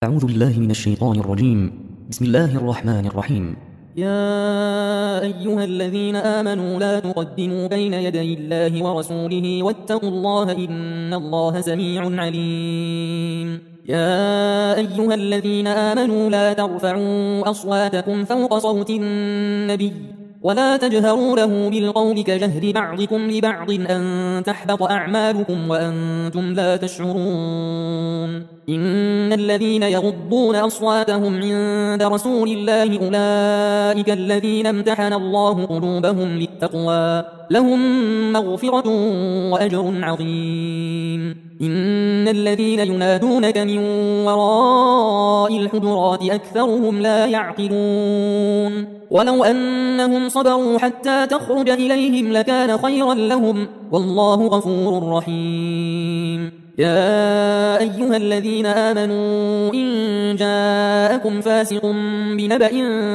أعوذ بالله من الشيطان الرجيم. بسم الله الرحمن الرحيم. يا أيها الذين آمنوا لا تقدموا بين يدي الله ورسوله واتقوا الله إن الله سميع عليم. يا أيها الذين آمنوا لا ترفعوا أصواتكم فوق صوت النبي ولا تجهروا له بالقول كجهر بعضكم لبعض أن تحبط أعمالكم وأنتم لا تشعرون. إن الذين يغضون أصواتهم عند رسول الله أولئك الذين امتحن الله قلوبهم للتقوى لهم مغفرة وأجر عظيم. إن الذين ينادونك من وراء الحجرات أكثرهم لا يعقلون. ولو أنهم صبروا حتى تخرج إليهم لكان خيرا لهم والله غفور رحيم. يا أيها الذين آمنوا إن جاءكم فاسق بنبأ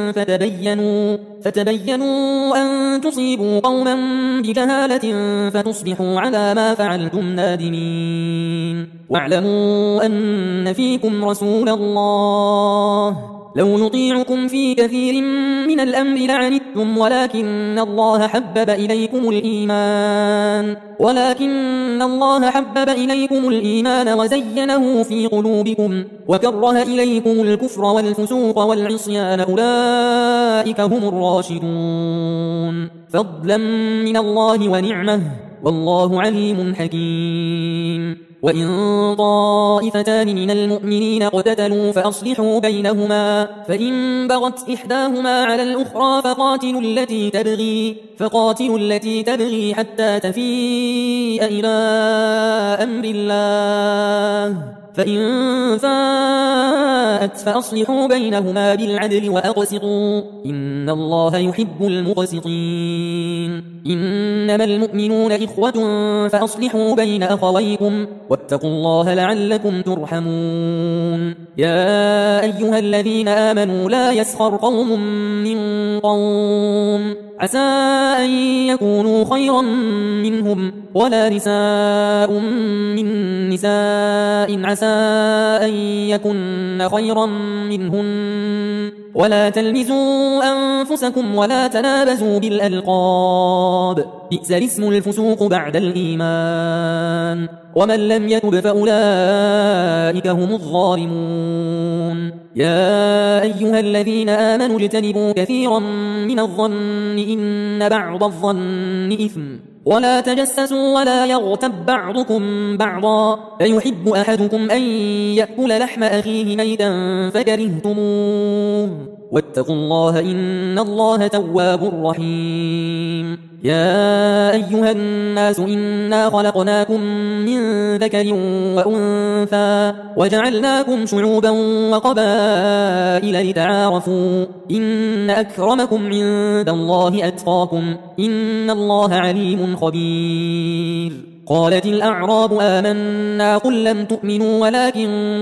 فتبينوا أن تصيبوا قوما بجهالة فتصبحوا على ما فعلتم نادمين. واعلموا أن فيكم رسول الله لو يطيعكم في كثير من الأمر لعنتم ولكن الله حبب إليكم الإيمان وزينه في قلوبكم وكره إليكم الكفر والفسوق والعصيان أولئك هم الراشدون فضلا من الله ونعمه والله عليم حكيم. وإن طائفتان من المؤمنين اقتتلوا فأصلحوا بينهما فإن بغت إحداهما على الأخرى فقاتلوا التي تبغي حتى تفيء إلى أمر الله فإن فاءت فأصلحوا بينهما بالعدل وأقسطوا إن الله يحب المقسطين. إنما المؤمنون إخوة فأصلحوا بين أخويكم واتقوا الله لعلكم ترحمون. يا أيها الذين آمنوا لا يسخر قوم من قوم عسى أن يكونوا خيرا منهم ولا نساء من نساء عسى أن يكن خيرا منهن ولا تلمزوا أنفسكم ولا تنابزوا بالألقاب بئس الاسم الفسوق بعد الإيمان ومن لم يتب فأولئك هم الظالمون. يا أيها الذين آمنوا اجتنبوا كثيرا من الظن إن بعض الظن إثم ولا تجسسوا ولا يغتب بعضكم بعضا فيحب أحدكم أن يأكل لحم أخيه ميتا فكرهتموه واتقوا الله إن الله تواب رحيم. يا أيها الناس إنا خلقناكم من ذكر وأنثى وجعلناكم شعوبا وقبائل لتعارفوا إن أكرمكم عند الله أتقاكم إن الله عليم خبير. قالت الأعراب آمنا قل لم تؤمنوا ولكن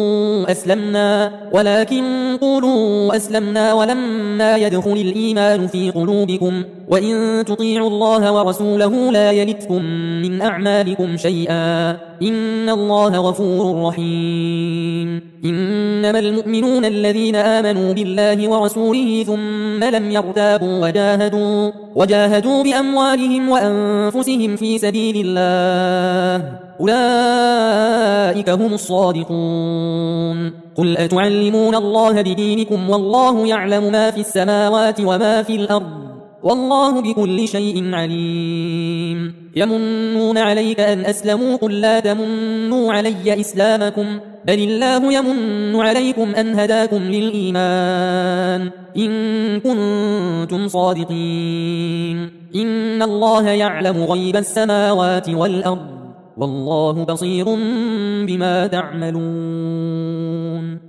قولوا أسلمنا ولما يدخل الإيمان في قلوبكم وإن تطيعوا الله ورسوله لا يلتكم من أعمالكم شيئا إن الله غفور رحيم. إنما المؤمنون الذين آمنوا بالله ورسوله ثم لم يرتابوا وجاهدوا بأموالهم وأنفسهم في سبيل الله أولئك هم الصادقون. قل أتعلمون الله بدينكم والله يعلم ما في السماوات وما في الأرض والله بكل شيء عليم. يمنون عليك أن أسلموا قل لا تمنوا علي إسلامكم بل الله يمن عليكم أن هداكم للإيمان إن كنتم صادقين. إن الله يعلم غيب السماوات والأرض والله بصير بما تعملون.